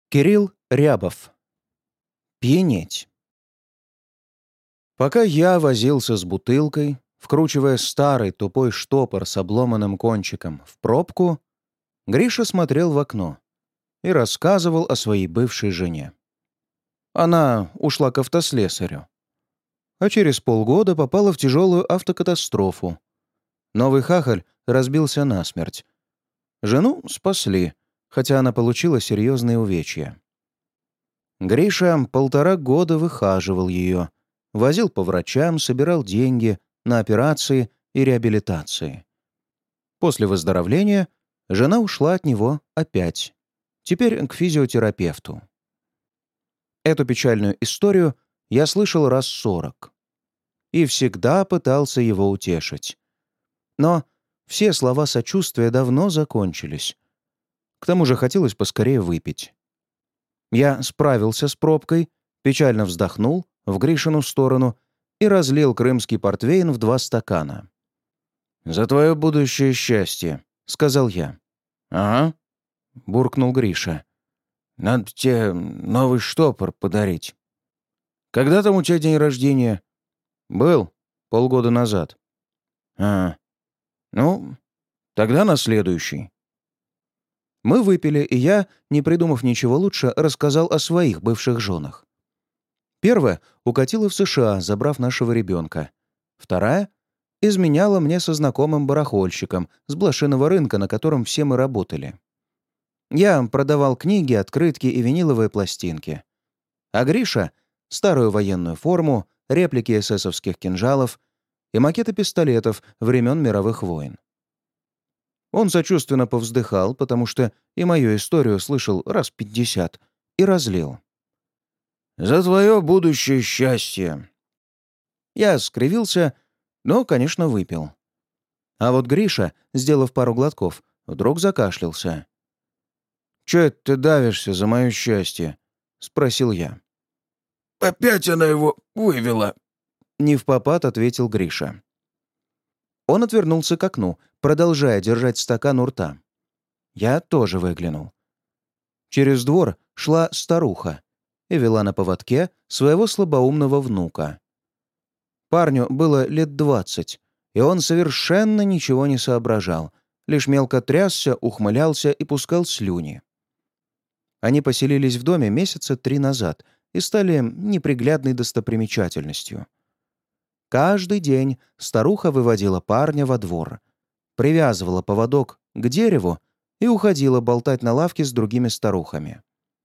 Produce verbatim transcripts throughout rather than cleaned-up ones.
Кирилл Рябов. Пьянеть. Пока я возился с бутылкой, вкручивая старый тупой штопор с обломанным кончиком в пробку, Гриша смотрел в окно и рассказывал о своей бывшей жене. Она ушла к автослесарю, а через полгода попала в тяжелую автокатастрофу. Новый хахаль разбился насмерть. Жену спасли, хотя она получила серьезные увечья. Гриша полтора года выхаживал ее, возил по врачам, собирал деньги на операции и реабилитации. После выздоровления жена ушла от него опять, теперь к физиотерапевту. Эту печальную историю я слышал раз сорок и всегда пытался его утешить. Но все слова сочувствия давно закончились. К тому же хотелось поскорее выпить. Я справился с пробкой, печально вздохнул в Гришину сторону и разлил крымский портвейн в два стакана. «За твое будущее счастье», — сказал я. «Ага», — буркнул Гриша. «Надо тебе новый штопор подарить». «Когда там у тебя день рождения?» «Был полгода назад». «А, ну, тогда на следующий». Мы выпили, и я, не придумав ничего лучше, рассказал о своих бывших женах. Первая укатила в США, забрав нашего ребенка. Вторая изменяла мне со знакомым барахольщиком с блошиного рынка, на котором все мы работали. Я продавал книги, открытки и виниловые пластинки. А Гриша — старую военную форму, реплики эсэсовских кинжалов и макеты пистолетов времен мировых войн. Он сочувственно повздыхал, потому что и мою историю слышал раз пятьдесят, и разлил. «За твое будущее счастье!» Я скривился, но, конечно, выпил. А вот Гриша, сделав пару глотков, вдруг закашлялся. «Чё это ты давишься за мое счастье?» — спросил я. «Опять она его вывела!» — невпопад ответил Гриша. Он отвернулся к окну, продолжая держать стакан у рта. Я тоже выглянул. Через двор шла старуха и вела на поводке своего слабоумного внука. Парню было лет двадцать, и он совершенно ничего не соображал, лишь мелко трясся, ухмылялся и пускал слюни. Они поселились в доме месяца три назад и стали неприглядной достопримечательностью. Каждый день старуха выводила парня во двор, привязывала поводок к дереву и уходила болтать на лавке с другими старухами.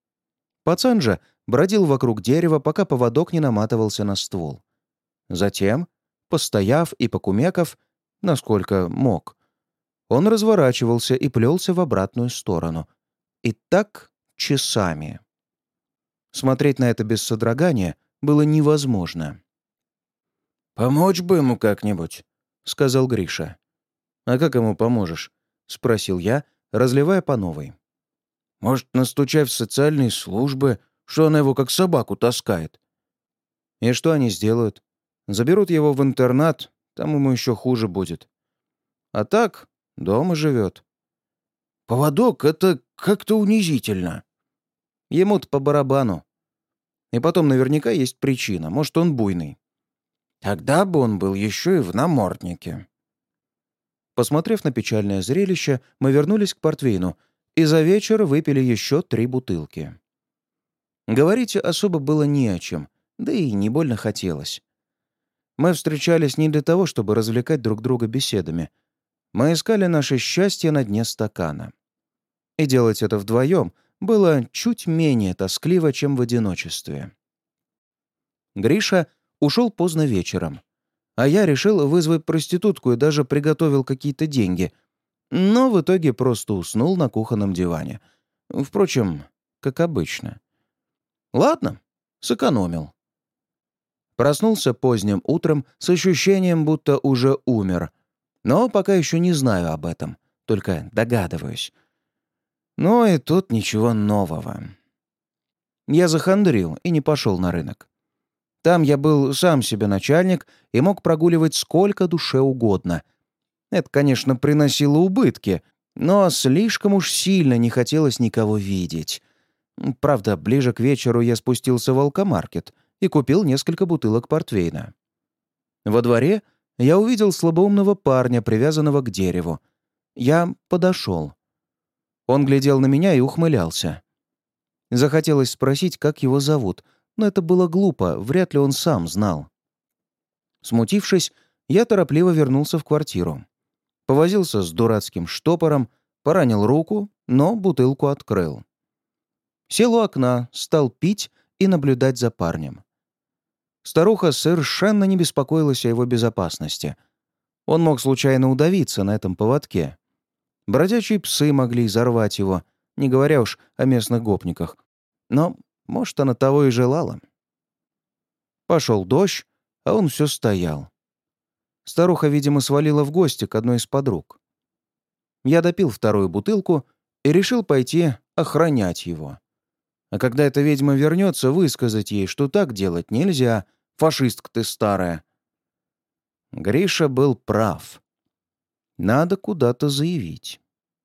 Пацан же бродил вокруг дерева, пока поводок не наматывался на ствол. Затем, постояв и покумекав, насколько мог, он разворачивался и плелся в обратную сторону. И так часами. Смотреть на это без содрогания было невозможно. «Помочь бы ему как-нибудь», — сказал Гриша. «А как ему поможешь?» — спросил я, разливая по новой. «Может, настучать в социальные службы, что она его как собаку таскает?» «И что они сделают? Заберут его в интернат, там ему еще хуже будет. А так дома живет». «Поводок — это как-то унизительно». Ему-то по барабану. И потом наверняка есть причина, может, он буйный. Тогда бы он был еще и в наморднике. Посмотрев на печальное зрелище, мы вернулись к портвейну и за вечер выпили еще три бутылки. Говорить особо было не о чем, да и не больно хотелось. Мы встречались не для того, чтобы развлекать друг друга беседами. Мы искали наше счастье на дне стакана. И делать это вдвоем было чуть менее тоскливо, чем в одиночестве. Гриша ушел поздно вечером, а я решил вызвать проститутку и даже приготовил какие-то деньги, но в итоге просто уснул на кухонном диване. Впрочем, как обычно. Ладно, сэкономил. Проснулся поздним утром с ощущением, будто уже умер, но пока еще не знаю об этом, только догадываюсь. Но и тут ничего нового. Я захандрил и не пошел на рынок. Там я был сам себе начальник и мог прогуливать сколько душе угодно. Это, конечно, приносило убытки, но слишком уж сильно не хотелось никого видеть. Правда, ближе к вечеру я спустился в алкомаркет и купил несколько бутылок портвейна. Во дворе я увидел слабоумного парня, привязанного к дереву. Я подошел. Он глядел на меня и ухмылялся. Захотелось спросить, как его зовут, но это было глупо, вряд ли он сам знал. Смутившись, я торопливо вернулся в квартиру. Повозился с дурацким штопором, поранил руку, но бутылку открыл. Сел у окна, стал пить и наблюдать за парнем. Старуха совершенно не беспокоилась о его безопасности. Он мог случайно удавиться на этом поводке. Бродячие псы могли изорвать его, не говоря уж о местных гопниках. Но, может, она того и желала. Пошел дождь, а он все стоял. Старуха, видимо, свалила в гости к одной из подруг. Я допил вторую бутылку и решил пойти охранять его. А когда эта ведьма вернется, высказать ей, что так делать нельзя, фашистка ты старая. Гриша был прав. Надо куда-то заявить.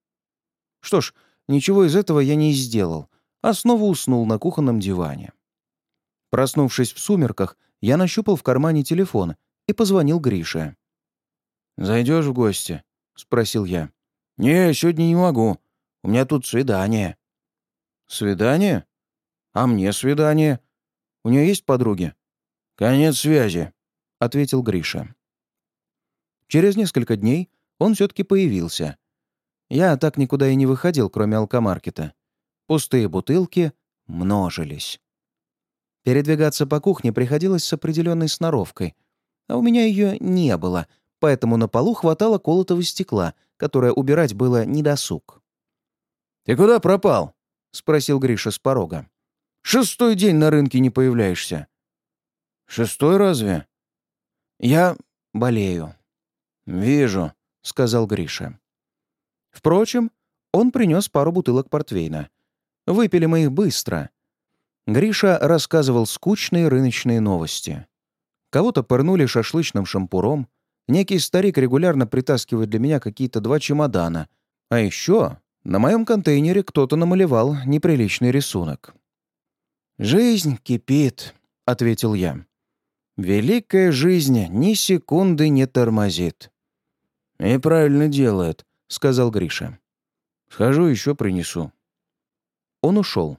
Что ж, ничего из этого я не сделал, а снова уснул на кухонном диване. Проснувшись в сумерках, я нащупал в кармане телефон и позвонил Грише. «Зайдешь в гости?» — спросил я. «Не, сегодня не могу. У меня тут свидание». «Свидание? А мне свидание? У нее есть подруги?» «Конец связи», — ответил Гриша. Через несколько дней он все-таки появился. Я так никуда и не выходил, кроме алкомаркета. Пустые бутылки множились. Передвигаться по кухне приходилось с определенной сноровкой, а у меня ее не было, поэтому на полу хватало колотого стекла, которое убирать было недосуг. «Ты куда пропал?» — спросил Гриша с порога. «Шестой день на рынке не появляешься». «Шестой разве?» «Я болею». «Вижу», — сказал Гриша. Впрочем, он принес пару бутылок портвейна. Выпили мы их быстро. Гриша рассказывал скучные рыночные новости. Кого-то пырнули шашлычным шампуром, некий старик регулярно притаскивает для меня какие-то два чемодана, а еще на моем контейнере кто-то намалевал неприличный рисунок. «Жизнь кипит», — ответил я. «Великая жизнь ни секунды не тормозит». «И правильно делает», — сказал Гриша. «Схожу, еще принесу». Он ушел.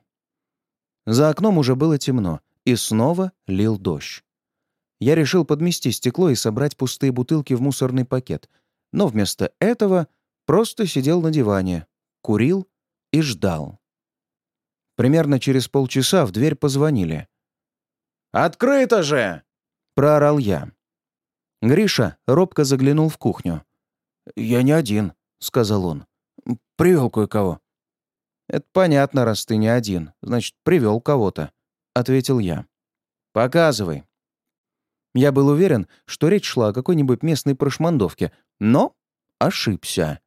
За окном уже было темно, и снова лил дождь. Я решил подмести стекло и собрать пустые бутылки в мусорный пакет, но вместо этого просто сидел на диване, курил и ждал. Примерно через полчаса в дверь позвонили. «Открыто же!» — проорал я. Гриша робко заглянул в кухню. «Я не один», — сказал он. «Привел кое-кого». «Это понятно, раз ты не один. Значит, привел кого-то», — ответил я. «Показывай». Я был уверен, что речь шла о какой-нибудь местной прошмандовке, но ошибся.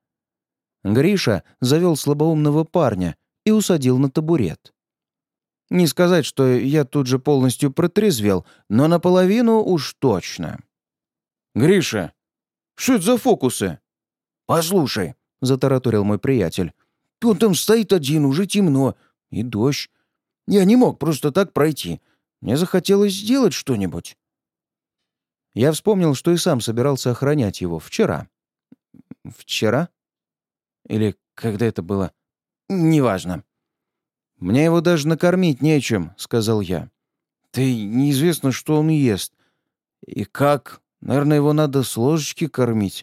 Гриша завел слабоумного парня и усадил на табурет. Не сказать, что я тут же полностью протрезвел, но наполовину уж точно. «Гриша, что это за фокусы?» «Послушай», — затараторил мой приятель, — «он там стоит один, уже темно, и дождь. Я не мог просто так пройти. Мне захотелось сделать что-нибудь». Я вспомнил, что и сам собирался охранять его вчера. Вчера? Или когда это было? Неважно. «Мне его даже накормить нечем», — сказал я. «Ты неизвестно, что он ест. И как? Наверное, его надо с ложечки кормить».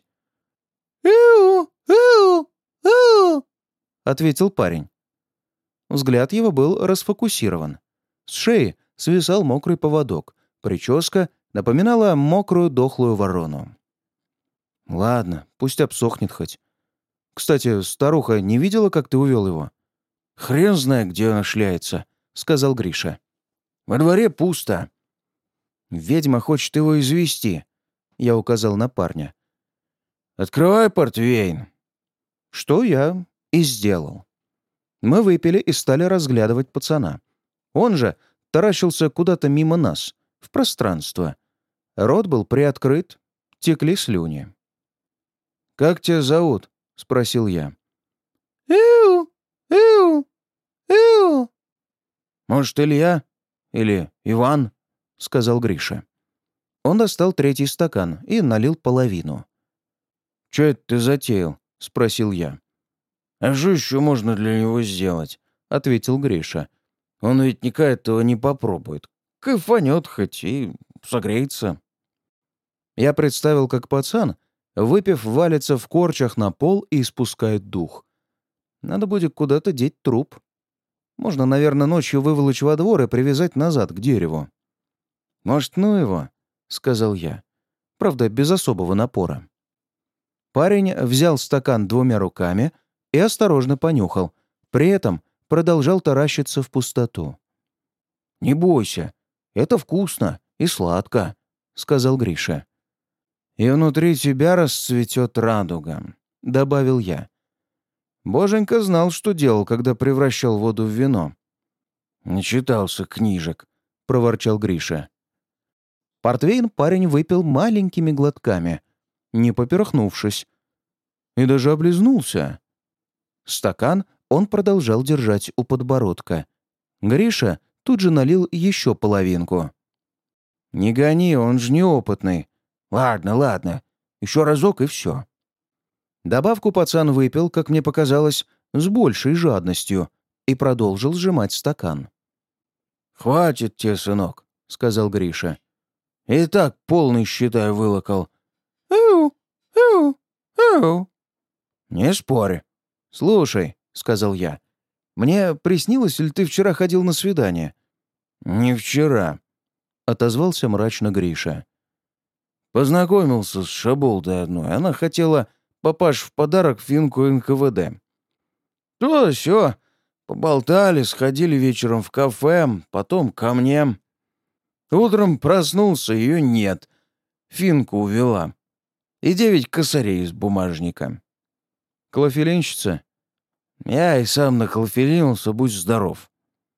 «Иу! Иу! Иу!» — ответил парень. Взгляд его был расфокусирован. С шеи свисал мокрый поводок. Прическа напоминала мокрую дохлую ворону. «Ладно, пусть обсохнет хоть. Кстати, старуха не видела, как ты увел его?» «Хрен знает, где она шляется», — сказал Гриша. «Во дворе пусто». «Ведьма хочет его извести», — я указал на парня. «Открывай портвейн». Что я и сделал. Мы выпили и стали разглядывать пацана. Он же таращился куда-то мимо нас, в пространство. Рот был приоткрыт, текли слюни. «Как тебя зовут?» — спросил я. «Иу! Иу! Иу!» «Может, Илья? Или Иван?» — сказал Гриша. Он достал третий стакан и налил половину. «Чё это ты затеял?» — спросил я. «А что еще можно для него сделать?» — ответил Гриша. «Он ведь никак этого не попробует. Кайфанет хоть и согреется». Я представил, как пацан, выпив, валится в корчах на пол и испускает дух. Надо будет куда-то деть труп. Можно, наверное, ночью выволочь во двор и привязать назад к дереву. «Может, ну его?» — сказал я. Правда, без особого напора. Парень взял стакан двумя руками и осторожно понюхал. При этом продолжал таращиться в пустоту. «Не бойся, это вкусно и сладко», — сказал Гриша. «И внутри тебя расцветет радуга», — добавил я. Боженька знал, что делал, когда превращал воду в вино. «Начитался книжек», — проворчал Гриша. Портвейн парень выпил маленькими глотками, не поперхнувшись, и даже облизнулся. Стакан он продолжал держать у подбородка. Гриша тут же налил еще половинку. «Не гони, он же неопытный. Ладно, ладно, еще разок и все». Добавку пацан выпил, как мне показалось, с большей жадностью и продолжил сжимать стакан. «Хватит тебе, сынок», — сказал Гриша. «И так полный, считай, вылокал». «Эу, эу, эу». «Не спорь». «Слушай», — сказал я, — «мне приснилось, или ты вчера ходил на свидание?» «Не вчера», — отозвался мрачно Гриша. «Познакомился с шаболдой одной. Она хотела папаш в подарок финку эн ка вэ дэ. То все, поболтали, сходили вечером в кафе, потом ко мне. Утром проснулся, ее нет. Финку увела. И девять косарей из бумажника». «Клофелинщица?» «Я и сам наклофелинился, будь здоров».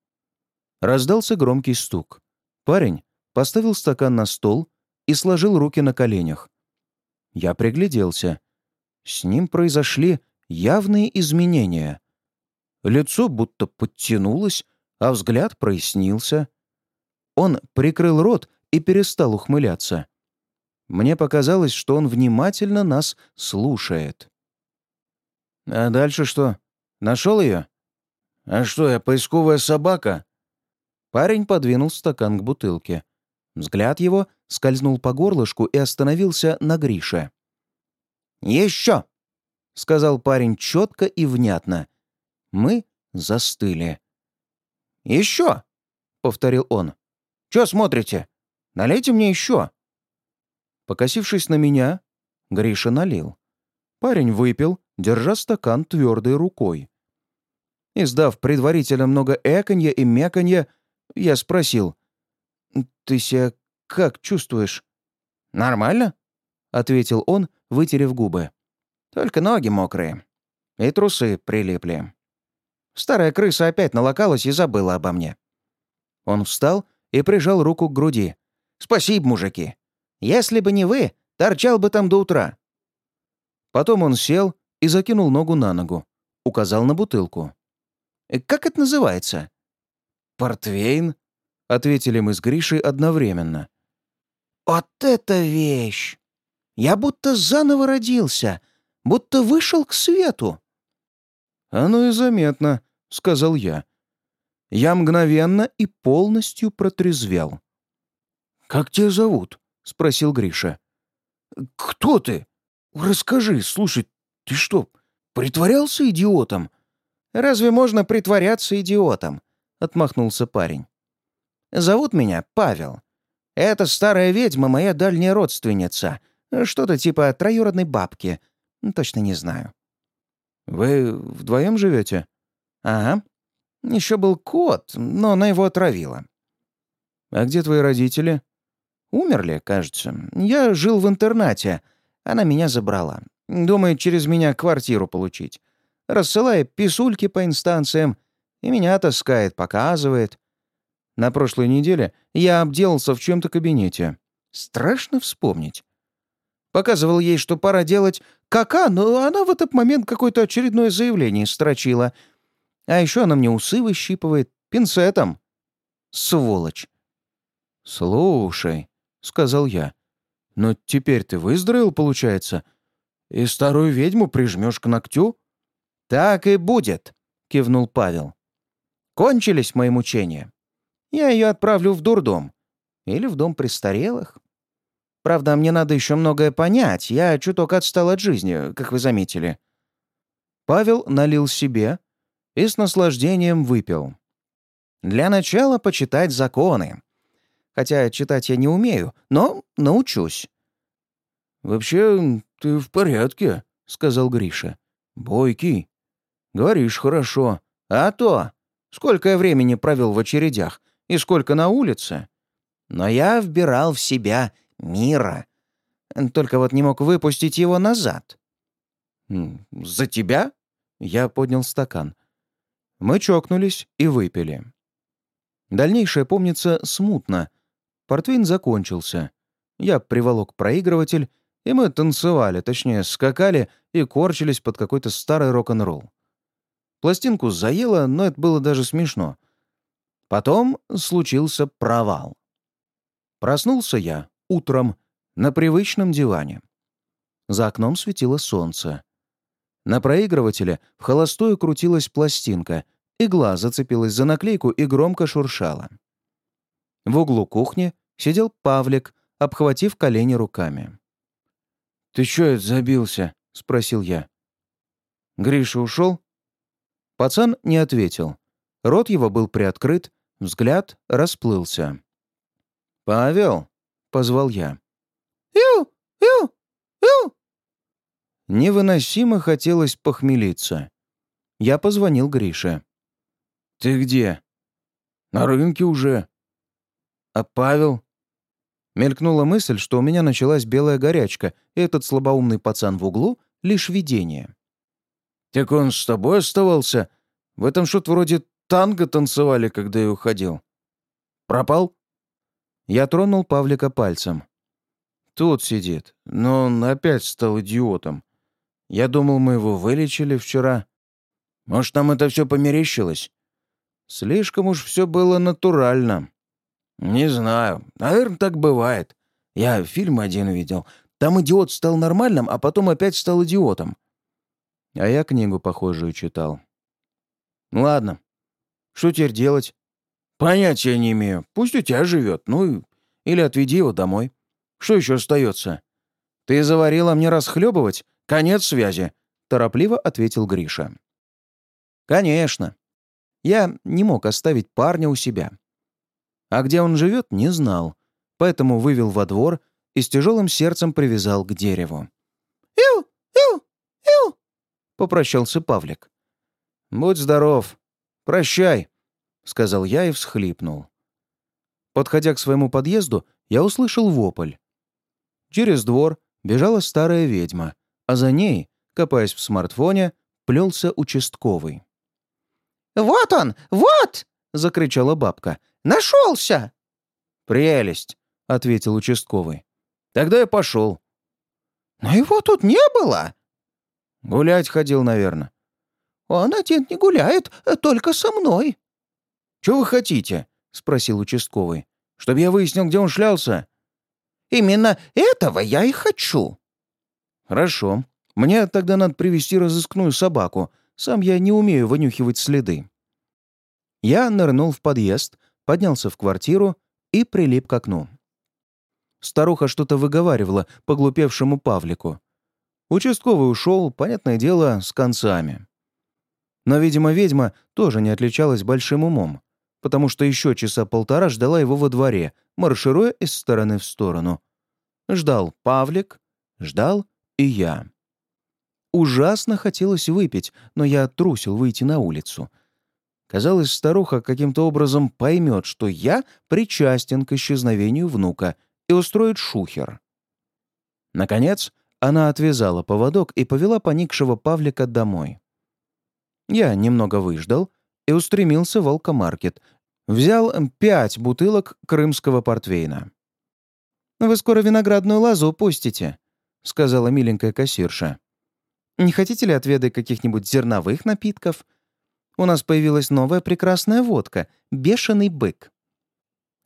Раздался громкий стук. Парень поставил стакан на стол и сложил руки на коленях. Я пригляделся. С ним произошли явные изменения. Лицо будто подтянулось, а взгляд прояснился. Он прикрыл рот и перестал ухмыляться. Мне показалось, что он внимательно нас слушает. «А дальше что? Нашел ее?» «А что, я поисковая собака?» Парень подвинул стакан к бутылке. Взгляд его скользнул по горлышку и остановился на Грише. «Еще!» — сказал парень четко и внятно. Мы застыли. «Еще!» — повторил он. «Че смотрите? Налейте мне еще!» Покосившись на меня, Гриша налил. Парень выпил, держа стакан твердой рукой. Издав предварительно много эканья и меканья, я спросил: «Ты себя как чувствуешь?» «Нормально?» — ответил он, вытерев губы. «Только ноги мокрые. И трусы прилипли. Старая крыса опять налокалась и забыла обо мне». Он встал и прижал руку к груди. «Спасибо, мужики. Если бы не вы, торчал бы там до утра». Потом он сел и закинул ногу на ногу. Указал на бутылку. «Как это называется?» «Портвейн», — ответили мы с Гришей одновременно. «Вот это вещь! Я будто заново родился, будто вышел к свету». «Оно и заметно», — сказал я. Я мгновенно и полностью протрезвел. «Как тебя зовут?» — спросил Гриша. «Кто ты? Расскажи, слушай, ты что, притворялся идиотом?» «Разве можно притворяться идиотом?» — отмахнулся парень. «Зовут меня Павел. Эта старая ведьма — моя дальняя родственница. Что-то типа троюродной бабки. Точно не знаю». «Вы вдвоем живете?» «Ага. Еще был кот, но она его отравила». «А где твои родители?» «Умерли, кажется. Я жил в интернате. Она меня забрала. Думает, через меня квартиру получить. Рассылает писульки по инстанциям. И меня таскает, показывает. На прошлой неделе я обделался в чем-то кабинете. Страшно вспомнить. Показывал ей, что пора делать кака, но она в этот момент какое-то очередное заявление строчила. А еще она мне усы выщипывает пинцетом. Сволочь!» «Слушай», — сказал я, — «но теперь ты выздоровел, получается, и старую ведьму прижмешь к ногтю?» «Так и будет», — кивнул Павел. «Кончились мои мучения. Я ее отправлю в дурдом. Или в дом престарелых. Правда, мне надо еще многое понять. Я чуток отстал от жизни, как вы заметили». Павел налил себе и с наслаждением выпил. «Для начала почитать законы. Хотя читать я не умею, но научусь». «Вообще, ты в порядке», — сказал Гриша. «Бойкий. Говоришь хорошо. А то! Сколько я времени провел в очередях и сколько на улице. Но я вбирал в себя мира. Только вот не мог выпустить его назад». «За тебя?» — я поднял стакан. Мы чокнулись и выпили. Дальнейшее помнится смутно. Портвейн закончился. Я приволок проигрыватель, и мы танцевали, точнее, скакали и корчились под какой-то старый рок-н-ролл. Пластинку заело, но это было даже смешно. Потом случился провал. Проснулся я утром на привычном диване. За окном светило солнце. На проигрывателе в холостую крутилась пластинка, игла зацепилась за наклейку и громко шуршала. В углу кухни сидел Павлик, обхватив колени руками. «Ты чё это забился?» — спросил я. «Гриша ушел?» Пацан не ответил. Рот его был приоткрыт, взгляд расплылся. «Павел!» — позвал я. «Ю! Ю! Ю!» Невыносимо хотелось похмелиться. Я позвонил Грише. «Ты где?» «На рынке уже». «А Павел?» Мелькнула мысль, что у меня началась белая горячка, и этот слабоумный пацан в углу — лишь видение. «Так он с тобой оставался? В этом что-то вроде танго танцевали, когда я уходил. Пропал?» Я тронул Павлика пальцем. «Тут сидит, но он опять стал идиотом. Я думал, мы его вылечили вчера. Может, нам это все померещилось? Слишком уж все было натурально». «Не знаю. Наверное, так бывает. Я фильм один видел. Там идиот стал нормальным, а потом опять стал идиотом». А я книгу похожую читал. «Ладно. Что теперь делать?» «Понятия не имею. Пусть у тебя живет. Ну, или отведи его домой. Что еще остается?» «Ты заварила мне расхлебывать? Конец связи», — торопливо ответил Гриша. «Конечно. Я не мог оставить парня у себя. А где он живет, не знал, поэтому вывел во двор и с тяжелым сердцем привязал к дереву. «Ю! Ю! Ю!» — попрощался Павлик. «Будь здоров. Прощай», — сказал я и всхлипнул. Подходя к своему подъезду, я услышал вопль. Через двор бежала старая ведьма, а за ней, копаясь в смартфоне, плелся участковый. «Вот он! Вот!» — закричала бабка. «Нашелся!» «Прелесть!» — ответил участковый. «Тогда я пошел». «Но его тут не было!» «Гулять ходил, наверное». «Он один не гуляет, только со мной». «Чего вы хотите?» — спросил участковый. «Чтобы я выяснил, где он шлялся?» «Именно этого я и хочу». «Хорошо. Мне тогда надо привести разыскную собаку. Сам я не умею вынюхивать следы». Я нырнул в подъезд, поднялся в квартиру и прилип к окну. Старуха что-то выговаривала поглупевшему Павлику. Участковый ушел, понятное дело, с концами. Но, видимо, ведьма тоже не отличалась большим умом, потому что еще часа полтора ждала его во дворе, маршируя из стороны в сторону. Ждал Павлик, ждал и я. Ужасно хотелось выпить, но я трусил выйти на улицу. Казалось, старуха каким-то образом поймет, что я причастен к исчезновению внука и устроит шухер. Наконец, она отвязала поводок и повела поникшего Павлика домой. Я немного выждал и устремился в алкомаркет. Взял пять бутылок крымского портвейна. «Вы скоро виноградную лозу пустите», — сказала миленькая кассирша. «Не хотите ли отведать каких-нибудь зерновых напитков? У нас появилась новая прекрасная водка — «Бешеный бык».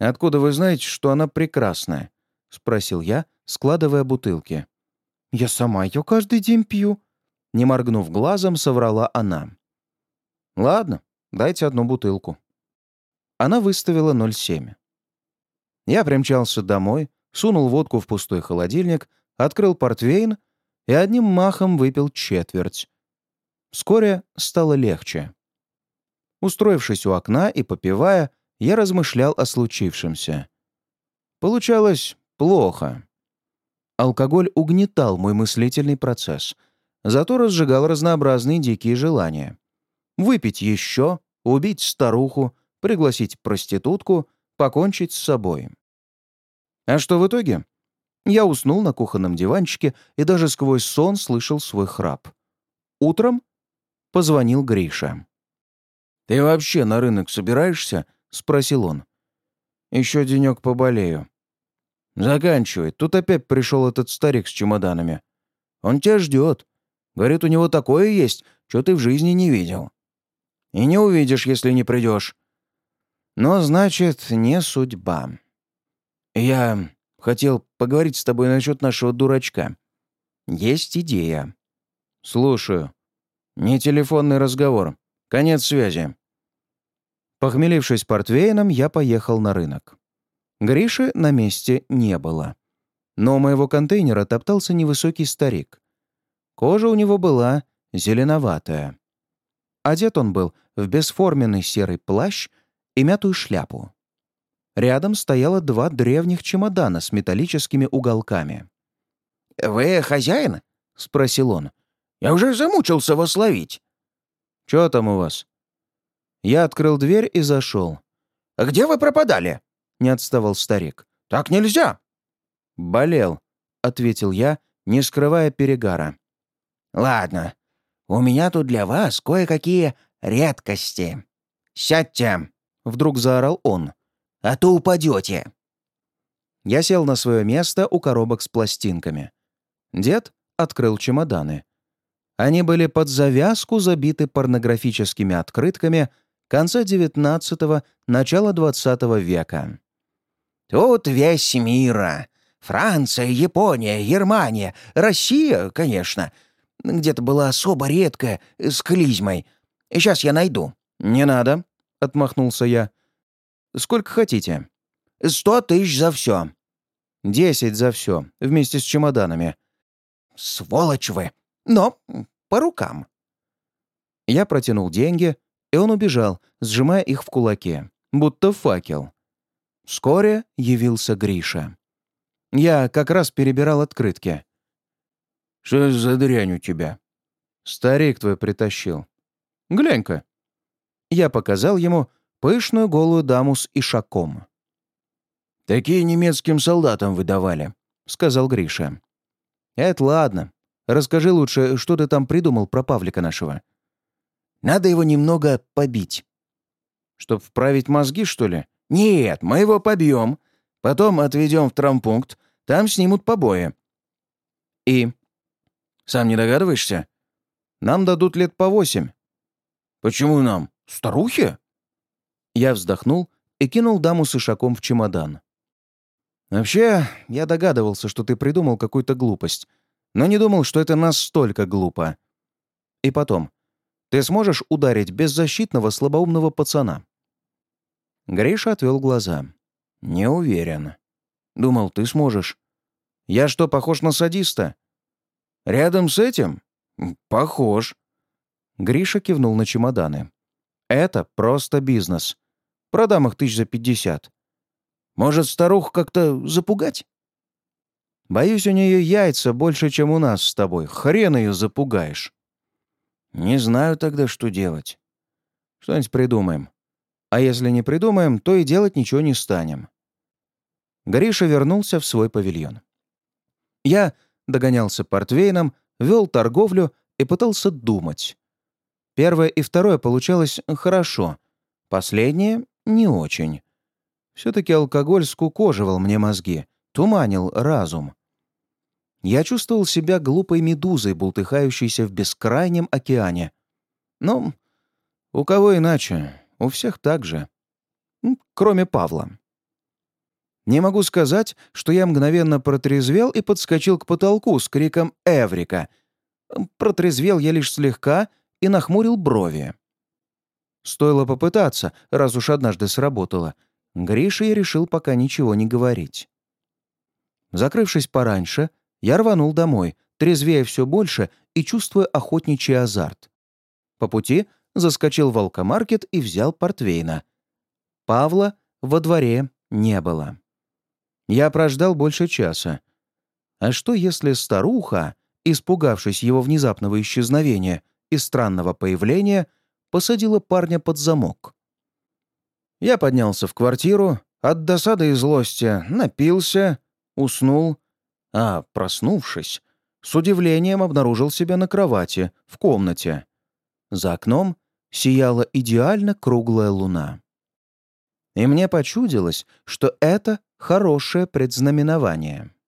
«Откуда вы знаете, что она прекрасная?» — спросил я, складывая бутылки. «Я сама ее каждый день пью», — не моргнув глазом, соврала она. «Ладно, дайте одну бутылку». Она выставила ноль семь. Я примчался домой, сунул водку в пустой холодильник, открыл портвейн и одним махом выпил четверть. Вскоре стало легче. Устроившись у окна и попивая, я размышлял о случившемся. Получалось плохо. Алкоголь угнетал мой мыслительный процесс, зато разжигал разнообразные дикие желания. Выпить еще, убить старуху, пригласить проститутку, покончить с собой. А что в итоге? Я уснул на кухонном диванчике и даже сквозь сон слышал свой храп. Утром позвонил Гриша. «Ты вообще на рынок собираешься?» — спросил он. «Еще денек поболею». «Заканчивай. Тут опять пришел этот старик с чемоданами. Он тебя ждет. Говорит, у него такое есть, что ты в жизни не видел. И не увидишь, если не придешь. Но, значит, не судьба. Я хотел поговорить с тобой насчет нашего дурачка. Есть идея». «Слушаю. Не телефонный разговор. Конец связи». Похмелившись портвейном, я поехал на рынок. Гриши на месте не было. Но у моего контейнера топтался невысокий старик. Кожа у него была зеленоватая. Одет он был в бесформенный серый плащ и мятую шляпу. Рядом стояло два древних чемодана с металлическими уголками. «Вы хозяин?» — спросил он. «Я уже замучился вас ловить». «Чё там у вас?» Я открыл дверь и зашел. «Где вы пропадали?» — не отставал старик. «Так нельзя!» «Болел», — ответил я, не скрывая перегара. «Ладно, у меня тут для вас кое-какие редкости. Сядьте!» — вдруг заорал он. «А то упадете!» Я сел на свое место у коробок с пластинками. Дед открыл чемоданы. Они были под завязку забиты порнографическими открытками конца девятнадцатого, начала двадцатого века. «Тут весь мир. Франция, Япония, Германия, Россия, конечно. Где-то была особо редкая, с клизмой. Сейчас я найду». «Не надо», — отмахнулся я. «Сколько хотите?» «Сто тысяч за все». «Десять за все, вместе с чемоданами». «Сволочь вы! Но по рукам». Я протянул деньги, и он убежал, сжимая их в кулаке, будто факел. Вскоре явился Гриша. Я как раз перебирал открытки. «Что за дрянь у тебя?» «Старик твой притащил. Глянь-ка». Я показал ему пышную голую даму с ишаком. «Такие немецким солдатам выдавали», — сказал Гриша. «Это ладно. Расскажи лучше, что ты там придумал про Павлика нашего». «Надо его немного побить». «Чтоб вправить мозги, что ли?» «Нет, мы его побьем. Потом отведем в травмпункт. Там снимут побои». «И?» «Сам не догадываешься?» «Нам дадут лет по восемь». «Почему нам? Старухи?» Я вздохнул и кинул даму с ишаком в чемодан. «Вообще, я догадывался, что ты придумал какую-то глупость, но не думал, что это настолько глупо. И потом, ты сможешь ударить беззащитного слабоумного пацана?» Гриша отвел глаза. «Не уверен. Думал, ты сможешь. Я что, похож на садиста?» «Рядом с этим? Похож». Гриша кивнул на чемоданы. «Это просто бизнес. Продам их тысяч за пятьдесят. Может, старуху как-то запугать?» «Боюсь, у нее яйца больше, чем у нас с тобой. Хрен ее запугаешь». «Не знаю тогда, что делать. Что-нибудь придумаем. А если не придумаем, то и делать ничего не станем». Гриша вернулся в свой павильон. Я догонялся портвейном, вел торговлю и пытался думать. Первое и второе получалось хорошо, последнее — не очень. Все-таки алкоголь скукоживал мне мозги, туманил разум. Я чувствовал себя глупой медузой, бултыхающейся в бескрайнем океане. Ну, у кого иначе, у всех так же. Кроме Павла. Не могу сказать, что я мгновенно протрезвел и подскочил к потолку с криком «Эврика!». Протрезвел я лишь слегка и нахмурил брови. Стоило попытаться, раз уж однажды сработало. Грише я решил пока ничего не говорить. Закрывшись пораньше, я рванул домой, трезвея все больше и чувствуя охотничий азарт. По пути заскочил в алкомаркет и взял портвейна. Павла во дворе не было. Я прождал больше часа. А что, если старуха, испугавшись его внезапного исчезновения и странного появления, посадила парня под замок? Я поднялся в квартиру, от досады и злости напился, уснул, а, проснувшись, с удивлением обнаружил себя на кровати, в комнате. За окном сияла идеально круглая луна. И мне почудилось, что это хорошее предзнаменование.